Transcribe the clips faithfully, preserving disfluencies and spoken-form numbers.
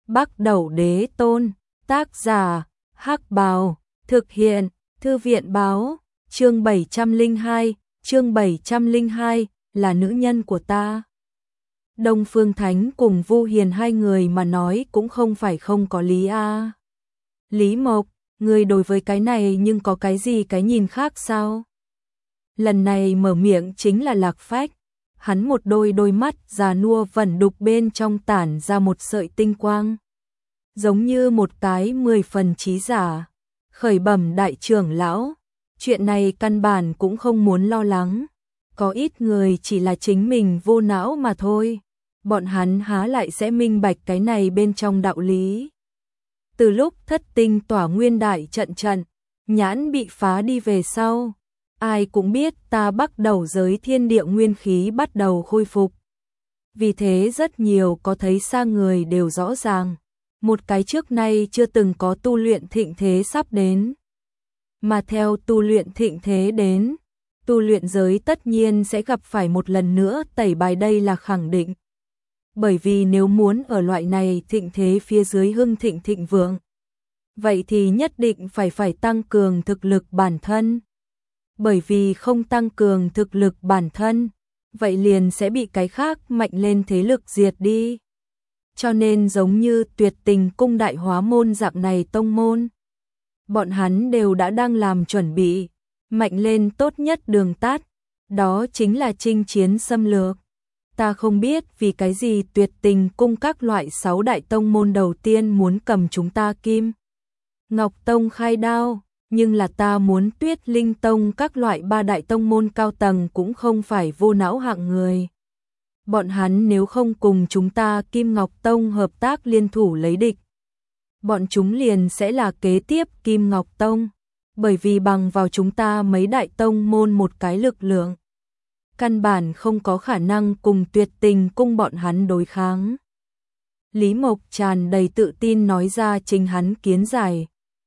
Bắc Đẩu Đế Tôn, tác giả, Hắc Bào, thực hiện, Thư viện báo, chương bảy trăm lẻ hai, chương bảy trăm lẻ hai, là nữ nhân của ta. Đông Phương Thánh cùng Vu Hiền hai người mà nói cũng không phải không có lý a. À. Lý Mộc, người đối với cái này nhưng có cái gì cái nhìn khác sao? Lần này mở miệng chính là Lạc Phách, hắn một đôi đôi mắt già nua vẩn đục bên trong tản ra một sợi tinh quang. Giống như một cái mười phần trí giả, khởi bẩm đại trưởng lão, chuyện này căn bản cũng không muốn lo lắng, có ít người chỉ là chính mình vô não mà thôi, bọn hắn há lại sẽ minh bạch cái này bên trong đạo lý. Từ lúc thất tinh tỏa nguyên đại trận trận, nhãn bị phá đi về sau, ai cũng biết ta bắt đầu giới thiên địa nguyên khí bắt đầu khôi phục. Vì thế rất nhiều có thấy xa người đều rõ ràng, một cái trước nay chưa từng có tu luyện thịnh thế sắp đến. Mà theo tu luyện thịnh thế đến, tu luyện giới tất nhiên sẽ gặp phải một lần nữa tẩy bài, đây là khẳng định. Bởi vì nếu muốn ở loại này thịnh thế phía dưới hưng thịnh thịnh vượng, vậy thì nhất định phải phải tăng cường thực lực bản thân. Bởi vì không tăng cường thực lực bản thân, vậy liền sẽ bị cái khác mạnh lên thế lực diệt đi. Cho nên giống như Tuyệt Tình Cung Đại Hóa Môn dạng này tông môn, bọn hắn đều đã đang làm chuẩn bị, mạnh lên tốt nhất đường tắt, đó chính là chinh chiến xâm lược. Ta không biết vì cái gì Tuyệt Tình Cung các loại sáu đại tông môn đầu tiên muốn cầm chúng ta Kim Ngọc Tông khai đao, nhưng là ta muốn Tuyết Linh Tông các loại ba đại tông môn cao tầng cũng không phải vô não hạng người. Bọn hắn nếu không cùng chúng ta Kim Ngọc Tông hợp tác liên thủ lấy địch, bọn chúng liền sẽ là kế tiếp Kim Ngọc Tông, bởi vì bằng vào chúng ta mấy đại tông môn một cái lực lượng, căn bản không có khả năng cùng Tuyệt Tình Cung bọn hắn đối kháng. Lý Mộc tràn đầy tự tin nói ra chính hắn kiến giải.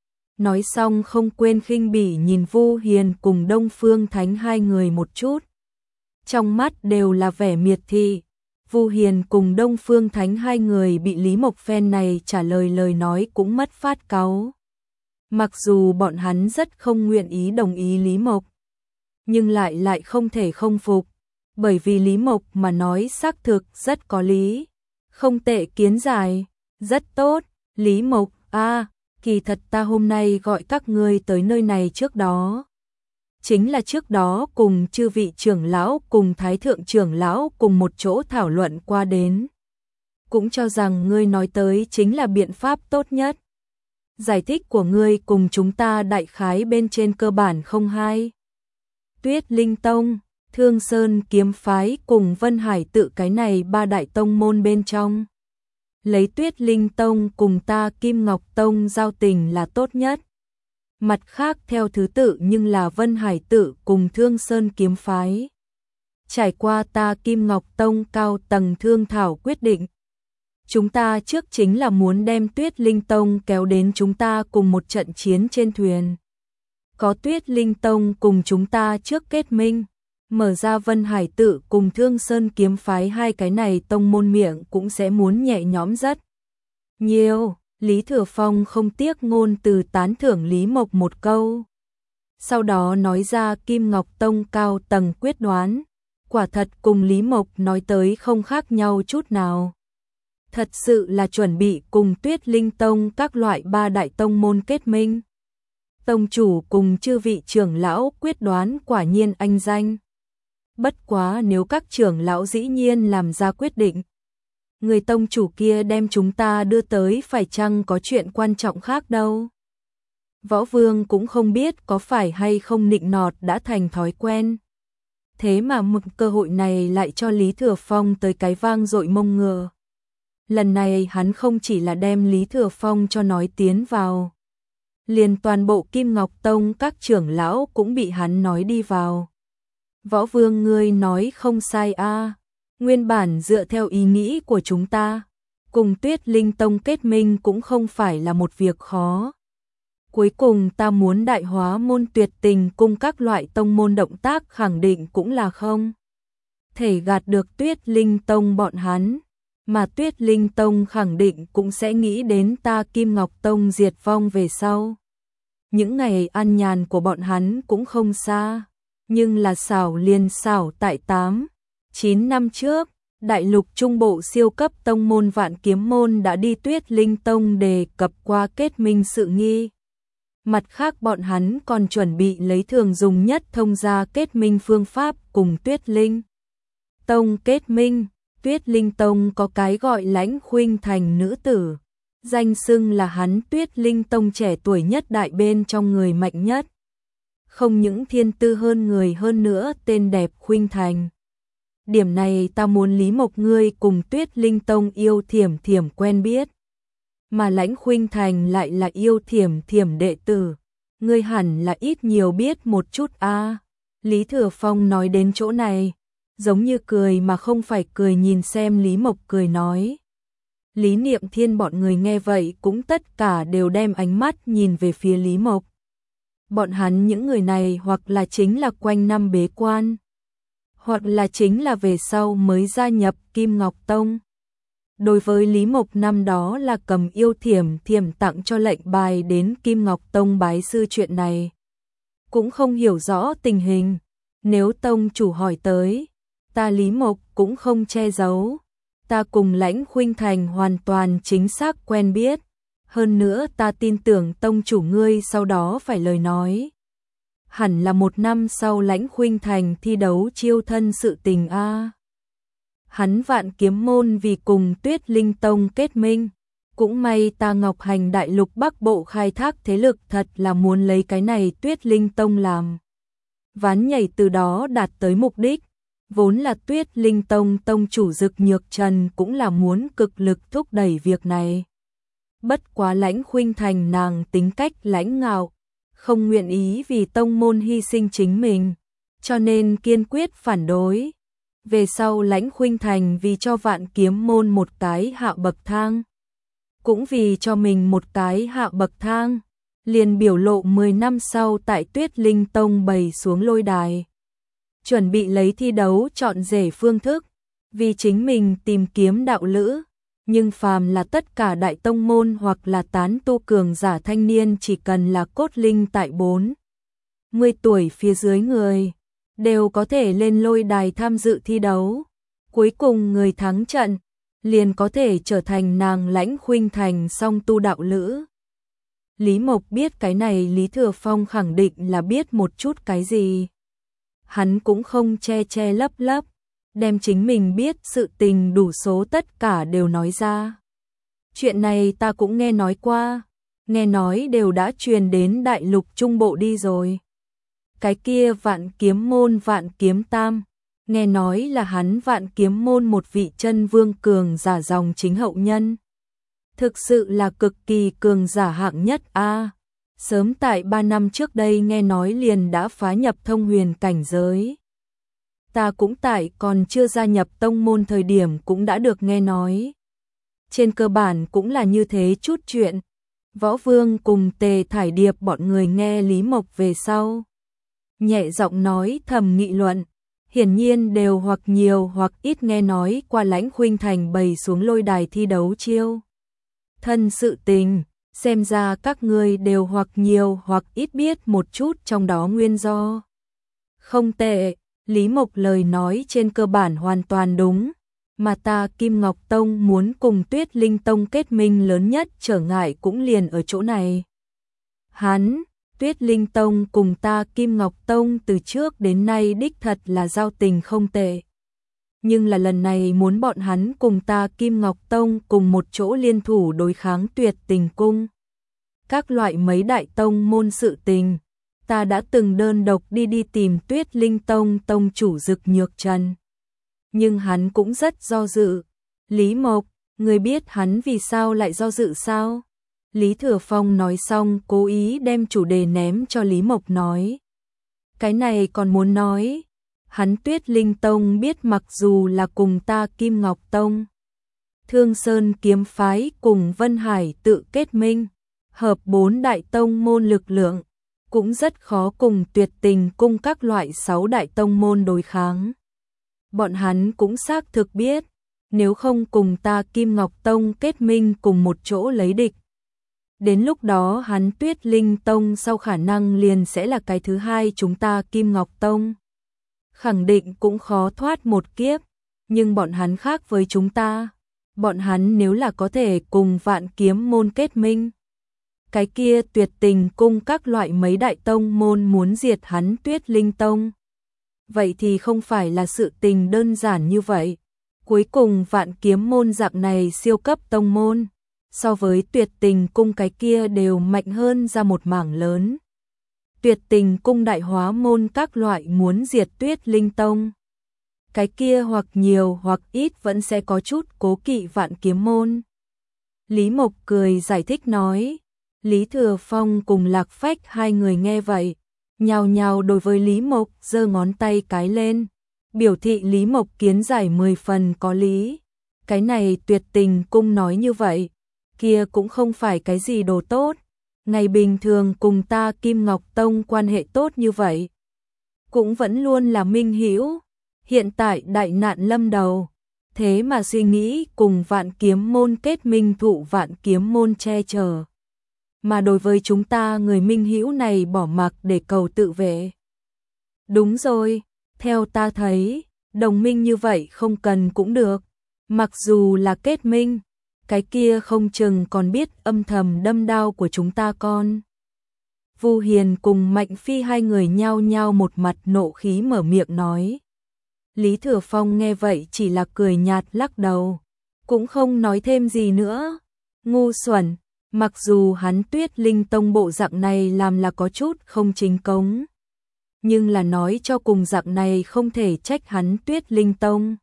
Nói xong không quên khinh bỉ nhìn Vu Hiền cùng Đông Phương Thánh hai người một chút. Trong mắt đều là vẻ miệt thị. Vu Hiền cùng Đông Phương Thánh hai người bị Lý Mộc phen này trả lời lời nói cũng mất phát cáu. Mặc dù bọn hắn rất không nguyện ý đồng ý Lý Mộc, nhưng lại lại không thể không phục, bởi vì Lý Mộc mà nói xác thực rất có lý. Không tệ kiến giải, rất tốt, Lý Mộc, a à, kỳ thật ta hôm nay gọi các ngươi tới nơi này trước đó. Chính là trước đó cùng chư vị trưởng lão cùng thái thượng trưởng lão cùng một chỗ thảo luận qua đến. Cũng cho rằng ngươi nói tới chính là biện pháp tốt nhất. Giải thích của ngươi cùng chúng ta đại khái bên trên cơ bản không hai. Tuyết Linh Tông, Thương Sơn Kiếm Phái cùng Vân Hải Tự cái này ba đại tông môn bên trong. Lấy Tuyết Linh Tông cùng ta Kim Ngọc Tông giao tình là tốt nhất. Mặt khác theo thứ tự nhưng là Vân Hải Tự cùng Thương Sơn Kiếm Phái. Trải qua ta Kim Ngọc Tông cao tầng thương thảo quyết định, chúng ta trước chính là muốn đem Tuyết Linh Tông kéo đến chúng ta cùng một trận chiến trên thuyền. Có Tuyết Linh Tông cùng chúng ta trước kết minh, mở ra Vân Hải Tự cùng Thương Sơn Kiếm Phái hai cái này tông môn miệng cũng sẽ muốn nhẹ nhõm rất nhiều. Lý Thừa Phong không tiếc ngôn từ tán thưởng Lý Mộc một câu. Sau đó nói ra Kim Ngọc Tông cao tầng quyết đoán, quả thật cùng Lý Mộc nói tới không khác nhau chút nào. Thật sự là chuẩn bị cùng Tuyết Linh Tông các loại ba đại tông môn kết minh. Tông chủ cùng chư vị trưởng lão quyết đoán quả nhiên anh danh. Bất quá nếu các trưởng lão dĩ nhiên làm ra quyết định, người tông chủ kia đem chúng ta đưa tới phải chăng có chuyện quan trọng khác đâu. Võ Vương cũng không biết có phải hay không nịnh nọt đã thành thói quen. Thế mà mực cơ hội này lại cho Lý Thừa Phong tới cái vang dội mông ngựa. Lần này hắn không chỉ là đem Lý Thừa Phong cho nói tiến vào, liền toàn bộ Kim Ngọc Tông các trưởng lão cũng bị hắn nói đi vào. Võ Vương ngươi nói không sai a. À. Nguyên bản dựa theo ý nghĩ của chúng ta, cùng Tuyết Linh Tông kết minh cũng không phải là một việc khó. Cuối cùng ta muốn Đại Hóa Môn Tuyệt Tình Cung các loại tông môn động tác khẳng định cũng là không thể gạt được Tuyết Linh Tông bọn hắn. mà Tuyết Linh Tông khẳng định cũng sẽ nghĩ đến ta Kim Ngọc Tông diệt vong về sau. Những ngày an nhàn của bọn hắn cũng không xa, nhưng là xảo liền xảo tại tám, chín năm trước, đại lục trung bộ siêu cấp tông môn Vạn Kiếm môn đã đi Tuyết Linh Tông đề cập qua kết minh sự nghi. Mặt khác bọn hắn còn chuẩn bị lấy thường dùng nhất thông gia kết minh phương pháp cùng Tuyết Linh Tông kết minh. Tuyết Linh Tông có cái gọi Lãnh Khuynh Thành nữ tử, danh xưng là hắn Tuyết Linh Tông trẻ tuổi nhất đại bên trong người mạnh nhất. Không những thiên tư hơn người hơn nữa tên đẹp Khuynh Thành. Điểm này ta muốn Lý Mộc ngươi cùng Tuyết Linh Tông yêu Thiểm Thiểm quen biết. Mà Lãnh Khuynh Thành lại là yêu Thiểm Thiểm đệ tử, ngươi hẳn là ít nhiều biết một chút a. À. Lý Thừa Phong nói đến chỗ này, giống như cười mà không phải cười nhìn xem Lý Mộc cười nói. Lý Niệm Thiên bọn người nghe vậy cũng tất cả đều đem ánh mắt nhìn về phía Lý Mộc. Bọn hắn những người này hoặc là chính là quanh năm bế quan, hoặc là chính là về sau mới gia nhập Kim Ngọc Tông. Đối với Lý Mộc năm đó là cầm yêu Thiểm Thiểm tặng cho lệnh bài đến Kim Ngọc Tông bái sư chuyện này, cũng không hiểu rõ tình hình. Nếu tông chủ hỏi tới, ta Lý Mộc cũng không che giấu. Ta cùng Lãnh Khuynh Thành hoàn toàn chính xác quen biết. Hơn nữa ta tin tưởng tông chủ ngươi sau đó phải lời nói. Hẳn là một năm sau Lãnh Khuynh Thành thi đấu chiêu thân sự tình a. À. Hắn Vạn Kiếm môn vì cùng Tuyết Linh Tông kết minh. Cũng may ta Ngọc Hành đại lục Bắc Bộ khai thác thế lực thật là muốn lấy cái này Tuyết Linh Tông làm ván nhảy, từ đó đạt tới mục đích. Vốn là Tuyết Linh Tông tông chủ Dực Nhược Trần cũng là muốn cực lực thúc đẩy việc này. Bất quá Lãnh Khuynh Thành nàng tính cách lãnh ngạo, không nguyện ý vì tông môn hy sinh chính mình, cho nên kiên quyết phản đối. Về sau Lãnh Khuynh Thành vì cho Vạn Kiếm môn một cái hạ bậc thang, cũng vì cho mình một cái hạ bậc thang, liền biểu lộ mười năm sau tại Tuyết Linh Tông bày xuống lôi đài. Chuẩn bị lấy thi đấu chọn rể phương thức, vì chính mình tìm kiếm đạo lữ, nhưng phàm là tất cả đại tông môn hoặc là tán tu cường giả thanh niên chỉ cần là cốt linh tại bốn mươi tuổi phía dưới người, đều có thể lên lôi đài tham dự thi đấu. Cuối cùng người thắng trận, liền có thể trở thành nàng Lãnh Khuynh Thành song tu đạo lữ. Lý Mộc biết cái này Lý Thừa Phong khẳng định là biết một chút cái gì. Hắn cũng không che che lấp lấp, đem chính mình biết sự tình đủ số tất cả đều nói ra. Chuyện này ta cũng nghe nói qua, nghe nói đều đã truyền đến đại lục trung bộ đi rồi. Cái kia Vạn Kiếm môn Vạn Kiếm Tam, nghe nói là hắn Vạn Kiếm môn một vị chân vương cường giả dòng chính hậu nhân. Thực sự là cực kỳ cường giả hạng nhất a. À. Sớm tại ba năm trước đây nghe nói liền đã phá nhập thông huyền cảnh giới. Ta cũng tại còn chưa gia nhập tông môn thời điểm cũng đã được nghe nói. Trên cơ bản cũng là như thế chút chuyện. Võ Vương cùng Tề Thải Điệp bọn người nghe Lý Mộc về sau, nhẹ giọng nói thầm nghị luận, hiển nhiên đều hoặc nhiều hoặc ít nghe nói qua Lãnh Khuynh Thành bày xuống lôi đài thi đấu chiêu thân sự tình. Xem ra các ngươi đều hoặc nhiều hoặc ít biết một chút trong đó nguyên do. Không tệ, Lý Mộc lời nói trên cơ bản hoàn toàn đúng, mà ta Kim Ngọc Tông muốn cùng Tuyết Linh Tông kết minh lớn nhất trở ngại cũng liền ở chỗ này. Hắn, Tuyết Linh Tông cùng ta Kim Ngọc Tông từ trước đến nay đích thật là giao tình không tệ. Nhưng là lần này muốn bọn hắn cùng ta Kim Ngọc Tông cùng một chỗ liên thủ đối kháng Tuyệt Tình Cung. Các loại mấy đại tông môn sự tình, ta đã từng đơn độc đi đi tìm Tuyết Linh Tông tông chủ Dực Nhược Trần. Nhưng hắn cũng rất do dự. Lý Mộc, người biết hắn vì sao lại do dự sao? Lý Thừa Phong nói xong cố ý đem chủ đề ném cho Lý Mộc nói. Cái này còn muốn nói. Hắn Tuyết Linh Tông biết mặc dù là cùng ta Kim Ngọc Tông, Thương Sơn kiếm phái cùng Vân Hải tự kết minh, hợp bốn đại tông môn lực lượng, cũng rất khó cùng Tuyệt Tình cung các loại sáu đại tông môn đối kháng. Bọn hắn cũng xác thực biết, nếu không cùng ta Kim Ngọc Tông kết minh cùng một chỗ lấy địch. Đến lúc đó hắn Tuyết Linh Tông sau khả năng liền sẽ là cái thứ hai chúng ta Kim Ngọc Tông. Khẳng định cũng khó thoát một kiếp, nhưng bọn hắn khác với chúng ta. Bọn hắn nếu là có thể cùng Vạn Kiếm môn kết minh, cái kia Tuyệt Tình cung các loại mấy đại tông môn muốn diệt hắn Tuyết Linh Tông. Vậy thì không phải là sự tình đơn giản như vậy. Cuối cùng Vạn Kiếm môn dạng này siêu cấp tông môn, so với Tuyệt Tình cung cái kia đều mạnh hơn ra một mảng lớn. Tuyệt Tình cung đại hóa môn các loại muốn diệt Tuyết Linh Tông, cái kia hoặc nhiều hoặc ít vẫn sẽ có chút cố kỵ Vạn Kiếm môn. Lý Mộc cười giải thích nói. Lý Thừa Phong cùng Lạc Phách hai người nghe vậy, nhào nhào đối với Lý Mộc giơ ngón tay cái lên, biểu thị Lý Mộc kiến giải mười phần có lý. Cái này Tuyệt Tình cung nói như vậy, kia cũng không phải cái gì đồ tốt. Ngày bình thường cùng ta Kim Ngọc Tông quan hệ tốt như vậy, cũng vẫn luôn là minh hữu. Hiện tại đại nạn lâm đầu, thế mà suy nghĩ cùng Vạn Kiếm môn kết minh thụ Vạn Kiếm môn che chở. Mà đối với chúng ta người minh hữu này bỏ mặc để cầu tự vệ. Đúng rồi, theo ta thấy, đồng minh như vậy không cần cũng được. Mặc dù là kết minh, cái kia không chừng còn biết âm thầm đâm đao của chúng ta con. Vu Hiền cùng Mạnh Phi hai người nhao nhao một mặt nộ khí mở miệng nói. Lý Thừa Phong nghe vậy chỉ là cười nhạt lắc đầu, cũng không nói thêm gì nữa. Ngu xuẩn, mặc dù hắn Tuyết Linh Tông bộ dạng này làm là có chút không chính cống, nhưng là nói cho cùng dạng này không thể trách hắn Tuyết Linh Tông.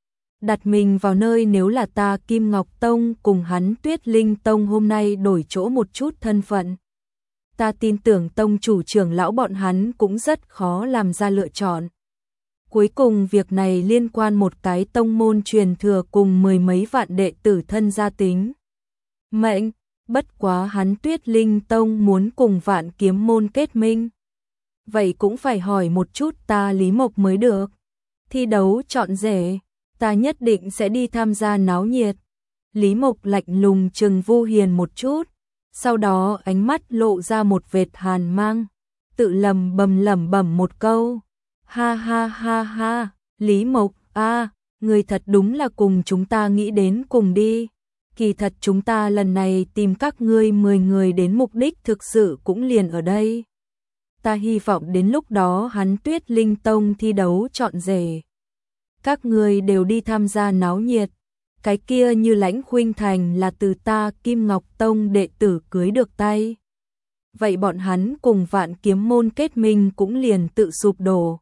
Đặt mình vào nơi nếu là ta Kim Ngọc Tông cùng hắn Tuyết Linh Tông hôm nay đổi chỗ một chút thân phận, ta tin tưởng tông chủ trưởng lão bọn hắn cũng rất khó làm ra lựa chọn. Cuối cùng việc này liên quan một cái tông môn truyền thừa cùng mười mấy vạn đệ tử thân gia tính mệnh, bất quá hắn Tuyết Linh Tông muốn cùng Vạn Kiếm môn kết minh. Vậy cũng phải hỏi một chút ta Lý Mộc mới được. Thi đấu chọn rể, ta nhất định sẽ đi tham gia náo nhiệt. Lý Mộc lạnh lùng trừng Vu Hiền một chút, sau đó ánh mắt lộ ra một vệt hàn mang, tự lầm bầm lẩm bẩm một câu. Ha ha ha ha, Lý Mộc, a, à, người thật đúng là cùng chúng ta nghĩ đến cùng đi. Kỳ thật chúng ta lần này tìm các ngươi mười người đến mục đích thực sự cũng liền ở đây. Ta hy vọng đến lúc đó hắn Tuyết Linh Tông thi đấu chọn rể, các ngươi đều đi tham gia náo nhiệt. Cái kia như Lãnh Khuynh Thành là từ ta Kim Ngọc Tông đệ tử cưới được tay. Vậy bọn hắn cùng Vạn Kiếm môn kết minh cũng liền tự sụp đổ.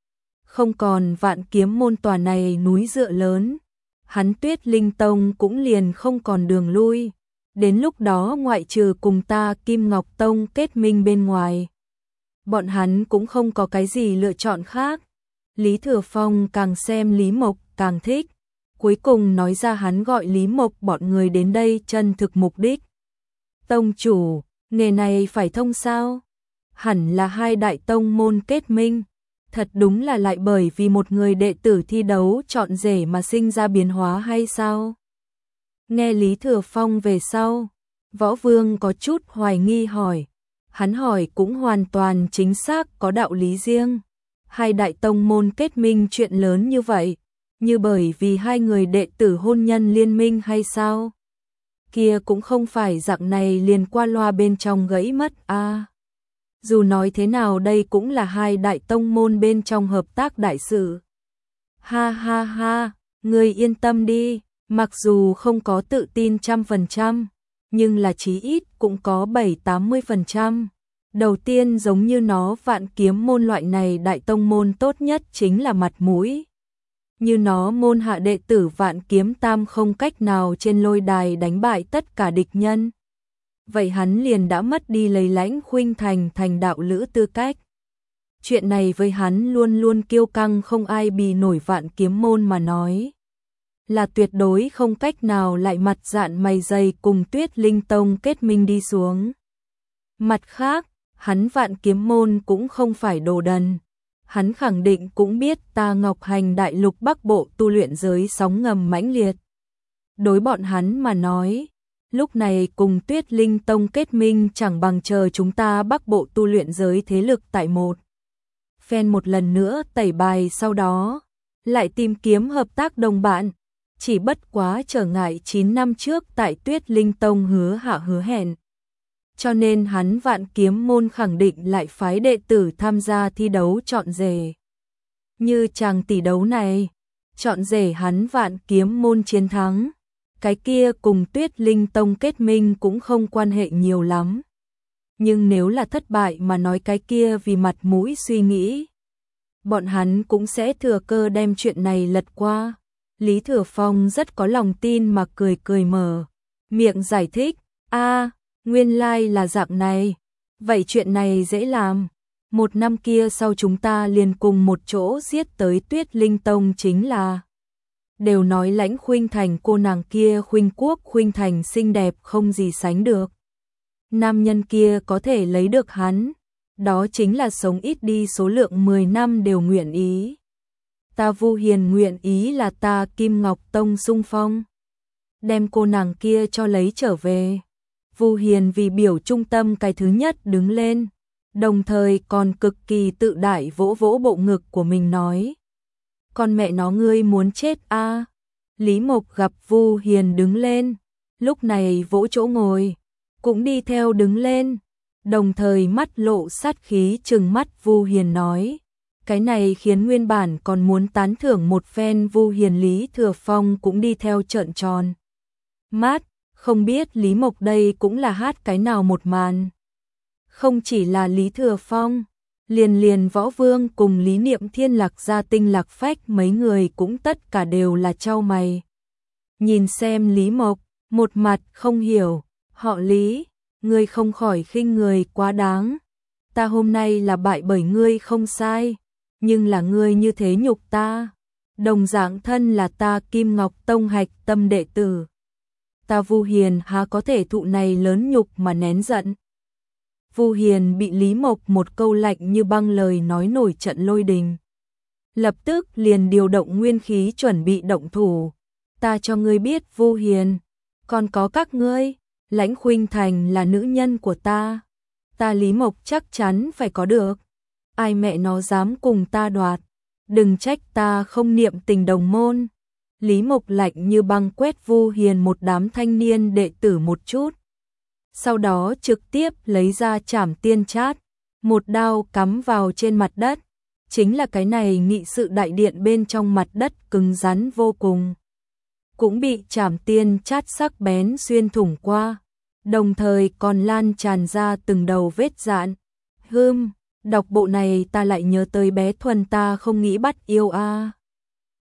Không còn Vạn Kiếm môn tòa này núi dựa lớn, hắn Tuyết Linh Tông cũng liền không còn đường lui. Đến lúc đó ngoại trừ cùng ta Kim Ngọc Tông kết minh bên ngoài, bọn hắn cũng không có cái gì lựa chọn khác. Lý Thừa Phong càng xem Lý Mộc càng thích, cuối cùng nói ra hắn gọi Lý Mộc bọn người đến đây chân thực mục đích. Tông chủ, nghề này phải thông sao? Hẳn là hai đại tông môn kết minh. Thật đúng là lại bởi vì một người đệ tử thi đấu chọn rể mà sinh ra biến hóa hay sao? Nghe Lý Thừa Phong về sau, Võ Vương có chút hoài nghi hỏi. Hắn hỏi cũng hoàn toàn chính xác có đạo lý riêng. Hai đại tông môn kết minh chuyện lớn như vậy, như bởi vì hai người đệ tử hôn nhân liên minh hay sao? Kia cũng không phải dạng này liền qua loa bên trong gãy mất a. À. Dù nói thế nào đây cũng là hai đại tông môn bên trong hợp tác đại sự. Ha ha ha, ngươi yên tâm đi, mặc dù không có tự tin trăm phần trăm, nhưng là chí ít cũng có bảy tám mươi phần trăm. Đầu tiên giống như nó Vạn Kiếm môn loại này đại tông môn tốt nhất chính là mặt mũi. Như nó môn hạ đệ tử Vạn Kiếm Tam không cách nào trên lôi đài đánh bại tất cả địch nhân. Vậy hắn liền đã mất đi lấy Lãnh Khuynh Thành thành đạo lữ tư cách. Chuyện này với hắn luôn luôn kiêu căng không ai bì nổi Vạn Kiếm môn mà nói, là tuyệt đối không cách nào lại mặt dạn mày dày cùng Tuyết Linh Tông kết minh đi xuống. Mặt khác, hắn Vạn Kiếm môn cũng không phải đồ đần, hắn khẳng định cũng biết ta Ngọc Hành Đại Lục Bắc Bộ tu luyện giới sóng ngầm mãnh liệt. Đối bọn hắn mà nói, lúc này cùng Tuyết Linh Tông kết minh chẳng bằng chờ chúng ta Bắc Bộ tu luyện giới thế lực tại một. Phen một lần nữa tẩy bài, sau đó lại tìm kiếm hợp tác đồng bạn. Chỉ bất quá trở ngại chín năm trước tại Tuyết Linh Tông hứa hạ hứa hẹn. Cho nên hắn Vạn Kiếm môn khẳng định lại phái đệ tử tham gia thi đấu chọn rể. Như chàng tỷ đấu này, chọn rể hắn Vạn Kiếm môn chiến thắng, cái kia cùng Tuyết Linh Tông kết minh cũng không quan hệ nhiều lắm. Nhưng nếu là thất bại mà nói, cái kia vì mặt mũi suy nghĩ, bọn hắn cũng sẽ thừa cơ đem chuyện này lật qua. Lý Thừa Phong rất có lòng tin mà cười cười mở miệng giải thích, a nguyên lai like là dạng này, vậy chuyện này dễ làm. Một năm kia sau chúng ta liền cùng một chỗ giết tới Tuyết Linh Tông chính là. Đều nói Lãnh Khuynh Thành cô nàng kia khuynh quốc khuynh thành xinh đẹp không gì sánh được. Nam nhân kia có thể lấy được hắn, đó chính là sống ít đi số lượng mười năm đều nguyện ý. Ta Vu Hiền nguyện ý là ta Kim Ngọc Tông xung phong, đem cô nàng kia cho lấy trở về. Vu Hiền vì biểu trung tâm cái thứ nhất đứng lên, đồng thời còn cực kỳ tự đại vỗ vỗ bộ ngực của mình nói. Con mẹ nó ngươi muốn chết a à? Lý Mộc gặp Vu Hiền đứng lên, lúc này vỗ chỗ ngồi, cũng đi theo đứng lên, đồng thời mắt lộ sát khí trừng mắt Vu Hiền nói. Cái này khiến nguyên bản còn muốn tán thưởng một phen Vu Hiền Lý Thừa Phong cũng đi theo trợn tròn mắt, không biết Lý Mộc đây cũng là hát cái nào một màn. Không chỉ là Lý Thừa Phong, liền liền Võ Vương cùng Lý Niệm Thiên Lạc Gia Tinh Lạc Phách mấy người cũng tất cả đều là chau mày. Nhìn xem Lý Mộc, một mặt không hiểu, họ Lý, ngươi không khỏi khinh người quá đáng. Ta hôm nay là bại bởi ngươi không sai, nhưng là ngươi như thế nhục ta. Đồng dạng thân là ta Kim Ngọc Tông hạch tâm đệ tử. Ta Vu Hiền há có thể thụ này lớn nhục mà nén giận. Vu Hiền bị Lý Mộc một câu lạnh như băng lời nói nổi trận lôi đình. Lập tức liền điều động nguyên khí chuẩn bị động thủ. Ta cho ngươi biết Vu Hiền, còn có các ngươi, Lãnh Khuynh Thành là nữ nhân của ta. Ta Lý Mộc chắc chắn phải có được. Ai mẹ nó dám cùng ta đoạt, đừng trách ta không niệm tình đồng môn. Lý Mộc lạnh như băng quét Vu Hiền một đám thanh niên đệ tử một chút. Sau đó trực tiếp lấy ra Trảm Tiên Chát, một đao cắm vào trên mặt đất. Chính là cái này nghị sự đại điện bên trong mặt đất cứng rắn vô cùng, cũng bị Trảm Tiên Chát sắc bén xuyên thủng qua, đồng thời còn lan tràn ra từng đầu vết rạn. Hừm, đọc bộ này ta lại nhớ tới bé Thuần ta không nghĩ bắt yêu a.